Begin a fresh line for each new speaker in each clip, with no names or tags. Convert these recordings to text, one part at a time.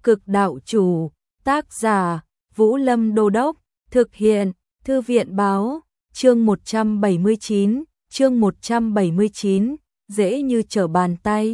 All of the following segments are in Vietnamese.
Cực đạo chủ, tác giả, Vũ Lâm Đô Đốc, thực hiện, Thư viện báo, chương 179, dễ như trở bàn tay.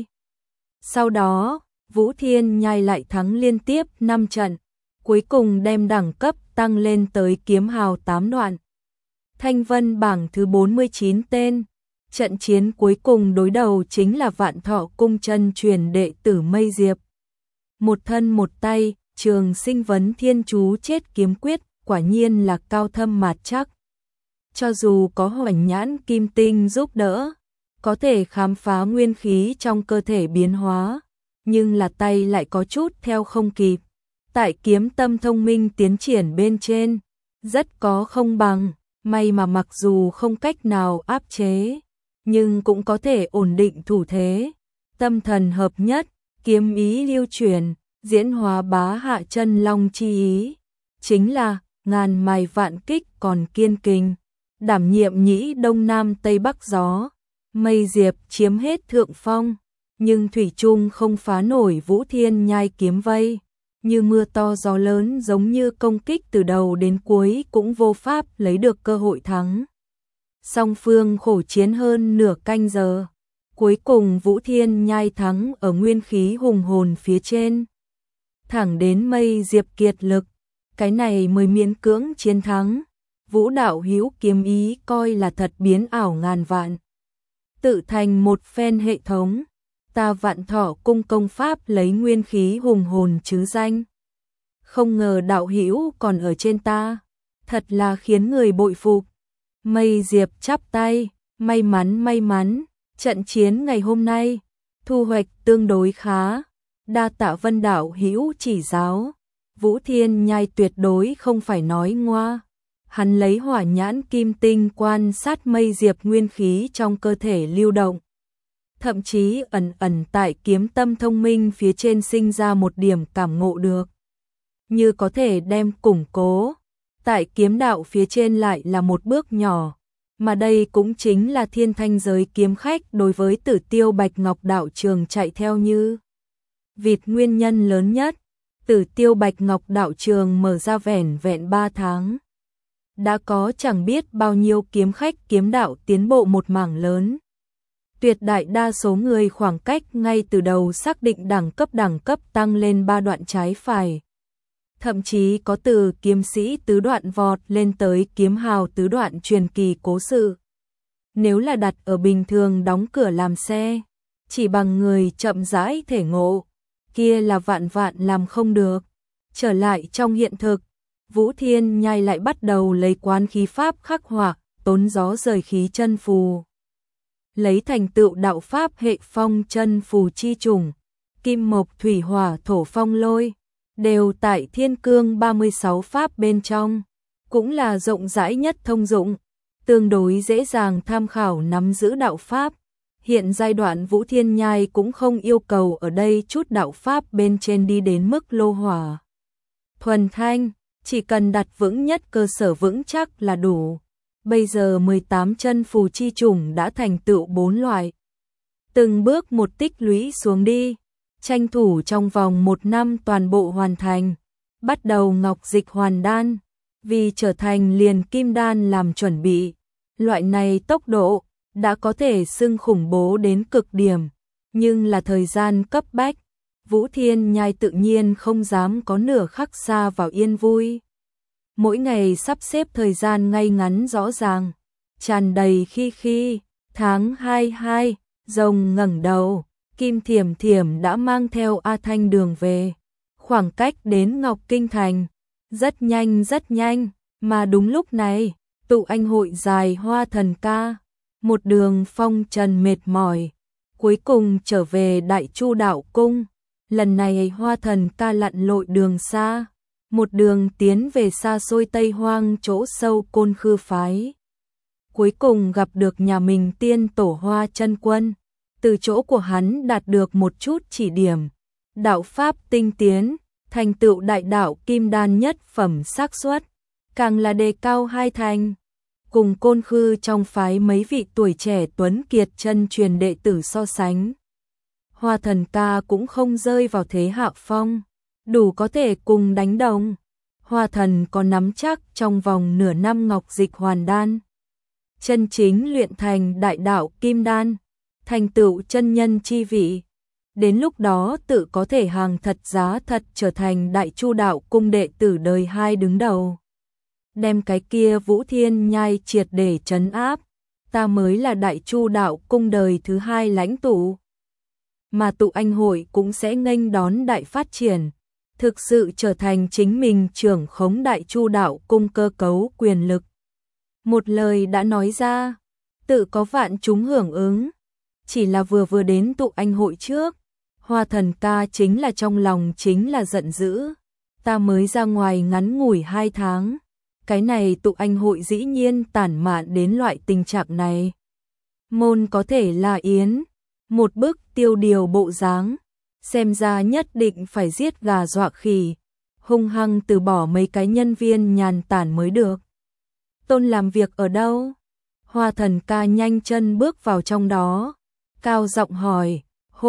Sau đó, Vũ Thiên Nhai lại thắng liên tiếp 5 trận, cuối cùng đem đẳng cấp tăng lên tới kiếm hào 8 đoạn. Thanh vân bảng thứ 49 tên, trận chiến cuối cùng đối đầu chính là Vạn Thọ Cung chân truyền đệ tử Mây Diệp. Một thân một tay, Trường Sinh Vấn Thiên Chú chết kiếm quyết, quả nhiên là cao thâm mạt chắc. Cho dù có Hoành Nhãn Kim Tinh giúp đỡ, có thể khám phá nguyên khí trong cơ thể biến hóa, nhưng là tay lại có chút theo không kịp. Tại kiếm tâm thông minh tiến triển bên trên, rất có không bằng, may mà mặc dù không cách nào áp chế, nhưng cũng có thể ổn định thủ thế. Tâm thần hợp nhất, kiếm ý lưu chuyển, diễn hóa bá hạ chân long chi ý, chính là ngàn mài vạn kích còn kiên kình, đảm nhiệm nhĩ đông nam tây bắc gió. Mây Diệp chiếm hết thượng phong, nhưng thủy chung không phá nổi Vũ Thiên Nhai kiếm vây, như mưa to gió lớn, giống như công kích từ đầu đến cuối cũng vô pháp lấy được cơ hội thắng. Song phương khổ chiến hơn nửa canh giờ, cuối cùng Vũ Thiên Nhai thắng ở nguyên khí hùng hồn phía trên. Thẳng đến Mây Diệp kiệt lực, cái này mới miễn cưỡng chiến thắng. Vũ đạo hữu kiếm ý coi là thật biến ảo ngàn vạn, tự thành một phen hệ thống. Ta Vạn Thọ Cung công pháp lấy nguyên khí hùng hồn chứ danh, không ngờ đạo hữu còn ở trên ta, thật là khiến người bội phục. Mây Diệp chắp tay, may mắn, trận chiến ngày hôm nay thu hoạch tương đối khá, đa tạ Vân đạo hữu chỉ giáo. Vũ Thiên Nhai tuyệt đối không phải nói ngoa, hắn lấy Hỏa Nhãn Kim Tinh quan sát Mây Diệp nguyên khí trong cơ thể lưu động, thậm chí ẩn tại kiếm tâm thông minh phía trên sinh ra một điểm cảm ngộ được, như có thể đem củng cố. Tại kiếm đạo phía trên lại là một bước nhỏ, mà đây cũng chính là thiên thanh giới kiếm khách đối với Tử Tiêu Bạch Ngọc đạo trường chạy theo như vịt nguyên nhân lớn nhất. Tử Tiêu Bạch Ngọc đạo trường mở ra vẻn vẹn 3 tháng, đã có chẳng biết bao nhiêu kiếm khách kiếm đạo tiến bộ một mảng lớn. Tuyệt đại đa số người khoảng cách ngay từ đầu xác định đẳng cấp tăng lên 3 đoạn trái phải. Thậm chí có từ kiếm sĩ tứ đoạn vọt lên tới kiếm hào tứ đoạn truyền kỳ cố sự. Nếu là đặt ở bình thường đóng cửa làm xe, chỉ bằng người chậm rãi thể ngộ, kia là vạn làm không được. Trở lại trong hiện thực, Vũ Thiên Nhai lại bắt đầu lấy quán khí pháp khắc họa, tốn gió rời khí chân phù. Lấy thành tựu đạo pháp hệ phong chân phù chi chủng, kim mộc thủy hỏa thổ phong lôi, đều tại Thiên Cương 36 pháp bên trong, cũng là rộng rãi nhất thông dụng, tương đối dễ dàng tham khảo nắm giữ đạo pháp. Hiện giai đoạn Vũ Thiên Nhai cũng không yêu cầu ở đây chút đạo pháp bên trên đi đến mức lô hỏa thuần thanh, chỉ cần đặt vững nhất cơ sở vững chắc là đủ. Bây giờ 18 chân phù chi chủng đã thành tựu 4 loại, từng bước một tích lũy xuống đi, tranh thủ trong vòng 1 năm toàn bộ hoàn thành. Bắt đầu ngọc dịch hoàn đan, vì trở thành liền kim đan làm chuẩn bị. Loại này tốc độ đã có thể xưng khủng bố đến cực điểm, nhưng là thời gian cấp bách, Vũ Thiên Nhai tự nhiên không dám có nửa khắc xa vào yên vui. Mỗi ngày sắp xếp thời gian ngay ngắn rõ ràng, tràn đầy khi. Tháng 22, rồng ngẩng đầu, Kim Thiểm Thiểm đã mang theo A Thanh đường về. Khoảng cách đến Ngọc Kinh Thành rất nhanh, mà đúng lúc này, tụ anh hội dài Hoa Thần Ca, một đường phong trần mệt mỏi, cuối cùng trở về Đại Chu đạo cung. Lần này Hoa Thần Ca lặn lội đường xa, một đường tiến về xa xôi Tây Hoang chỗ sâu Côn Khư phái. Cuối cùng gặp được nhà mình tiên tổ Hoa Chân Quân, từ chỗ của hắn đạt được một chút chỉ điểm, đạo pháp tinh tiến, thành tựu đại đạo kim đan nhất phẩm xác suất, càng là đề cao 2 thành. Cùng Côn Khư trong phái mấy vị tuổi trẻ tuấn kiệt chân truyền đệ tử so sánh, Hoa Thần Ca cũng không rơi vào thế hạ phong. đủ có thể cùng đánh đồng. Hoa Thần có nắm chắc trong vòng nửa năm ngọc dịch hoàn đan, chân chính luyện thành đại đạo kim đan, thành tựu chân nhân chi vị. Đến lúc đó tự có thể hàng thật giá thật trở thành Đại Chu Đạo Cung đệ tử đời 2 đứng đầu. Đem cái kia Vũ Thiên Nhai triệt để trấn áp, ta mới là Đại Chu Đạo Cung đời thứ 2 lãnh tụ. Mà tụ anh hội cũng sẽ nghênh đón đại phát triển, thực sự trở thành chính mình trưởng khống Đại Chu Đạo Cung cơ cấu quyền lực. Một lời đã nói ra, tự có vạn chúng hưởng ứng. Chỉ là vừa đến tụ anh hội trước, Hoa Thần ca chính là trong lòng chính là giận dữ. Ta mới ra ngoài ngắn ngủi 2 tháng, cái này tụ anh hội dĩ nhiên tản mạn đến loại tình trạng này. Môn có thể là yến, một bức tiêu điều bộ dáng, xem ra nhất định phải giết gà dọa khỉ, hung hăng từ bỏ mấy cái nhân viên nhàn tản mới được. Tôn làm việc ở đâu? Hoa Thần ca nhanh chân bước vào trong đó, cao giọng hỏi,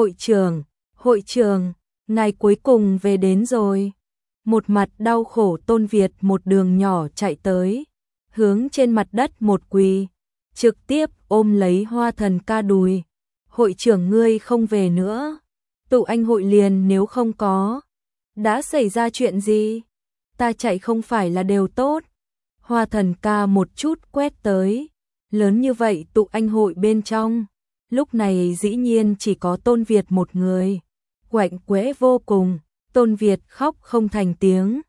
hội trưởng, ngài cuối cùng về đến rồi. Một mặt đau khổ Tôn Việt một đường nhỏ chạy tới, hướng trên mặt đất một quỳ, trực tiếp ôm lấy Hoa Thần ca đùi. Hội trưởng ngươi không về nữa, tụ anh hội liền nếu không có. Đã xảy ra chuyện gì? Ta chạy không phải là đều tốt. Hoa Thần ca một chút quét tới, lớn như vậy tụ anh hội bên trong, lúc này dĩ nhiên chỉ có Tôn Việt một người, quạnh quẽ vô cùng. Tôn Việt khóc không thành tiếng,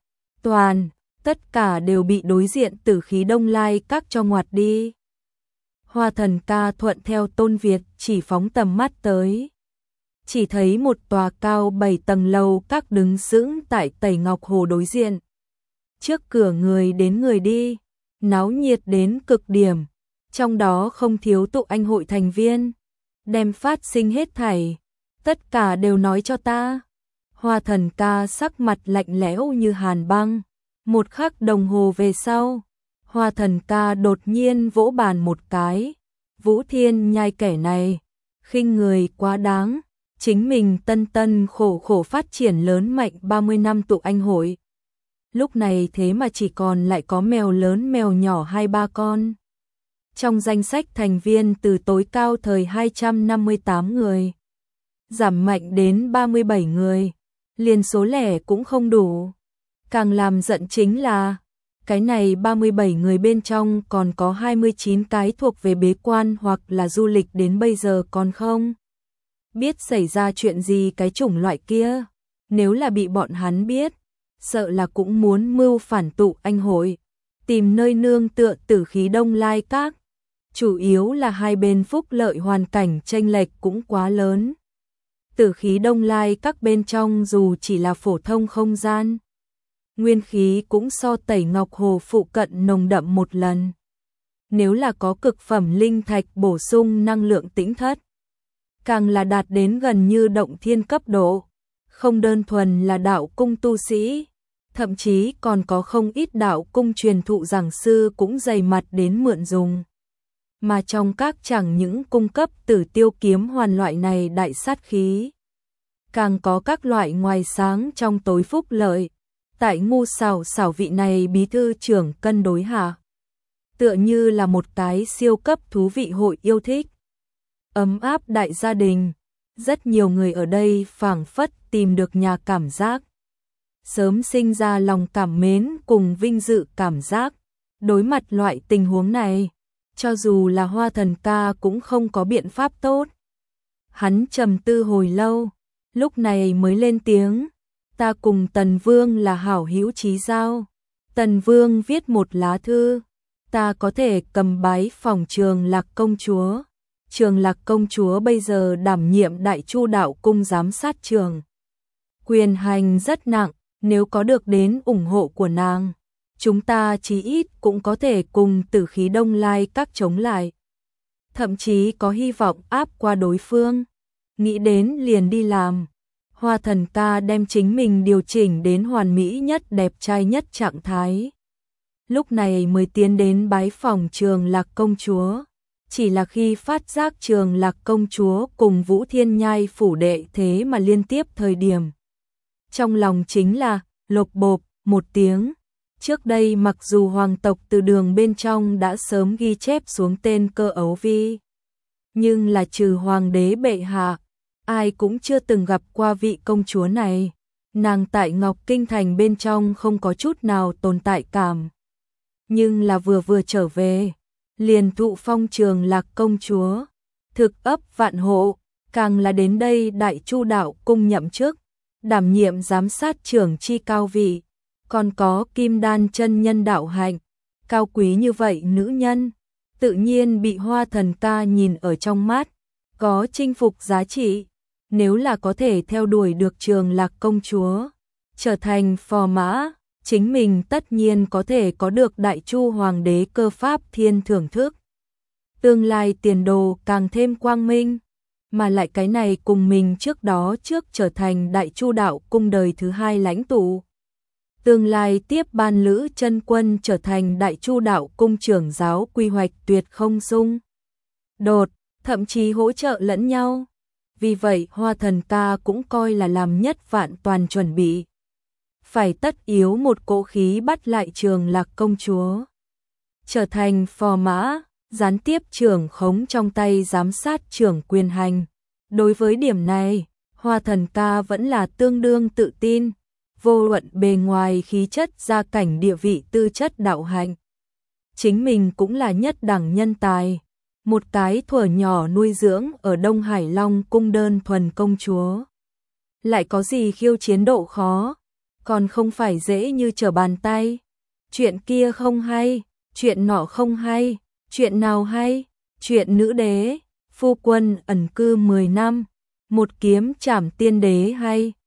tất cả đều bị đối diện Tử Khí Đông Lai các cho ngoặt đi. Hoa Thần ca thuận theo Tôn Việt chỉ phóng tầm mắt tới, chỉ thấy một tòa cao 7 tầng lầu các đứng sững tại Tẩy Ngọc Hồ đối diện. Trước cửa người đến người đi, náo nhiệt đến cực điểm, trong đó không thiếu tụ anh hội thành viên. Đem phát sinh hết thảy, tất cả đều nói cho ta. Hoa Thần ca sắc mặt lạnh lẽo như hàn băng. Một khắc đồng hồ về sau, Hoa Thần ca đột nhiên vỗ bàn một cái. Vũ Thiên Nhai kẻ này, khinh người quá đáng. Chính mình tân khổ phát triển lớn mạnh 30 năm tụ anh hội. Lúc này thế mà chỉ còn lại có mèo lớn mèo nhỏ 2-3 con. Trong danh sách thành viên từ tối cao thời 258 người, giảm mạnh đến 37 người, liền số lẻ cũng không đủ. Càng làm giận chính là, cái này 37 người bên trong còn có 29 cái thuộc về bế quan hoặc là du lịch đến bây giờ còn không biết xảy ra chuyện gì cái chủng loại kia. Nếu là bị bọn hắn biết, sợ là cũng muốn mưu phản tụ anh hội, tìm nơi nương tựa Tử Khí Đông Lai các. Chủ yếu là hai bên phúc lợi hoàn cảnh chênh lệch cũng quá lớn. Tử Khí Đông Lai các bên trong dù chỉ là phổ thông không gian, nguyên khí cũng so Tẩy Ngọc Hồ phụ cận nồng đậm một lần. Nếu là có cực phẩm linh thạch bổ sung năng lượng tĩnh thất, càng là đạt đến gần như động thiên cấp độ, không đơn thuần là đạo cung tu sĩ, thậm chí còn có không ít đạo cung truyền thụ giảng sư cũng dày mặt đến mượn dùng. Mà trong các chẳng những cung cấp Tử Tiêu kiếm hoàn loại này đại sát khí, càng có các loại ngoài sáng trong tối phúc lợi. Tại ngu xảo vị này bí thư trưởng cân đối hạ, tựa như là một cái siêu cấp thú vị hội yêu thích, ấm áp đại gia đình. Rất nhiều người ở đây phảng phất tìm được nhà cảm giác, sớm sinh ra lòng cảm mến cùng vinh dự cảm giác. Đối mặt loại tình huống này, cho dù là Hoa Thần ca cũng không có biện pháp tốt. Hắn trầm tư hồi lâu, lúc này mới lên tiếng. Ta cùng Tần Vương là hảo hữu chí giao. Tần Vương viết một lá thư, ta có thể cầm bái phòng Trường Lạc công chúa. Trường Lạc công chúa bây giờ đảm nhiệm Đại Chu Đạo Cung giám sát trường, quyền hành rất nặng. Nếu có được đến ủng hộ của nàng, chúng ta chí ít cũng có thể cùng Tử Khí Đông Lai các chống lại, thậm chí có hy vọng áp qua đối phương. Nghĩ đến liền đi làm. Hoa Thần ca đem chính mình điều chỉnh đến hoàn mỹ nhất đẹp trai nhất trạng thái, lúc này mới tiến đến bái phòng Trường Lạc công chúa. Chỉ là khi phát giác Trường Lạc công chúa cùng Vũ Thiên Nhai phủ đệ thế mà liên tiếp thời điểm, trong lòng chính là lộp bộp một tiếng. Trước đây mặc dù hoàng tộc từ đường bên trong đã sớm ghi chép xuống tên Cơ Ấu Vi, nhưng là trừ hoàng đế bệ hạ, ai cũng chưa từng gặp qua vị công chúa này. Nàng tại Ngọc Kinh Thành bên trong không có chút nào tồn tại cảm. Nhưng là vừa trở về, liền thụ phong Trường Lạc công chúa, thực ấp vạn hộ, càng là đến đây Đại Chu đạo cung nhậm chức, đảm nhiệm giám sát trưởng chi cao vị, còn có Kim Đan chân nhân đạo hạnh, cao quý như vậy nữ nhân, tự nhiên bị Hoa Thần Ca nhìn ở trong mắt, có chinh phục giá trị. Nếu là có thể theo đuổi được Trường Lạc công chúa, trở thành phò mã, chính mình tất nhiên có thể có được Đại Chu hoàng đế cơ pháp thiên thưởng thức. Tương lai tiền đồ càng thêm quang minh, mà lại cái này cùng mình trước trở thành Đại Chu đạo cung đời thứ 2 lãnh tụ. Tương lai tiếp ban Lữ Chân Quân trở thành Đại Chu đạo cung trưởng giáo quy hoạch tuyệt không xung đột, thậm chí hỗ trợ lẫn nhau. Vì vậy Hoa Thần Ca cũng coi là làm nhất vạn toàn chuẩn bị. Phải tất yếu một cỗ khí bắt lại Trường Lạc công chúa. Trở thành phò mã, gián tiếp trưởng khống trong tay giám sát trưởng quyền hành. Đối với điểm này, Hoa Thần Ca vẫn là tương đương tự tin. Vô luận bề ngoài khí chất gia cảnh địa vị tư chất đạo hạnh. Chính mình cũng là nhất đẳng nhân tài. Một cái thuở nhỏ nuôi dưỡng ở Đông Hải Long cung đơn thuần công chúa. Lại có gì khiêu chiến độ khó, còn không phải dễ như trở bàn tay. Chuyện kia không hay, chuyện nọ không hay, chuyện nào hay, chuyện nữ đế, phu quân ẩn cư 10 năm, một kiếm trảm tiên đế hay.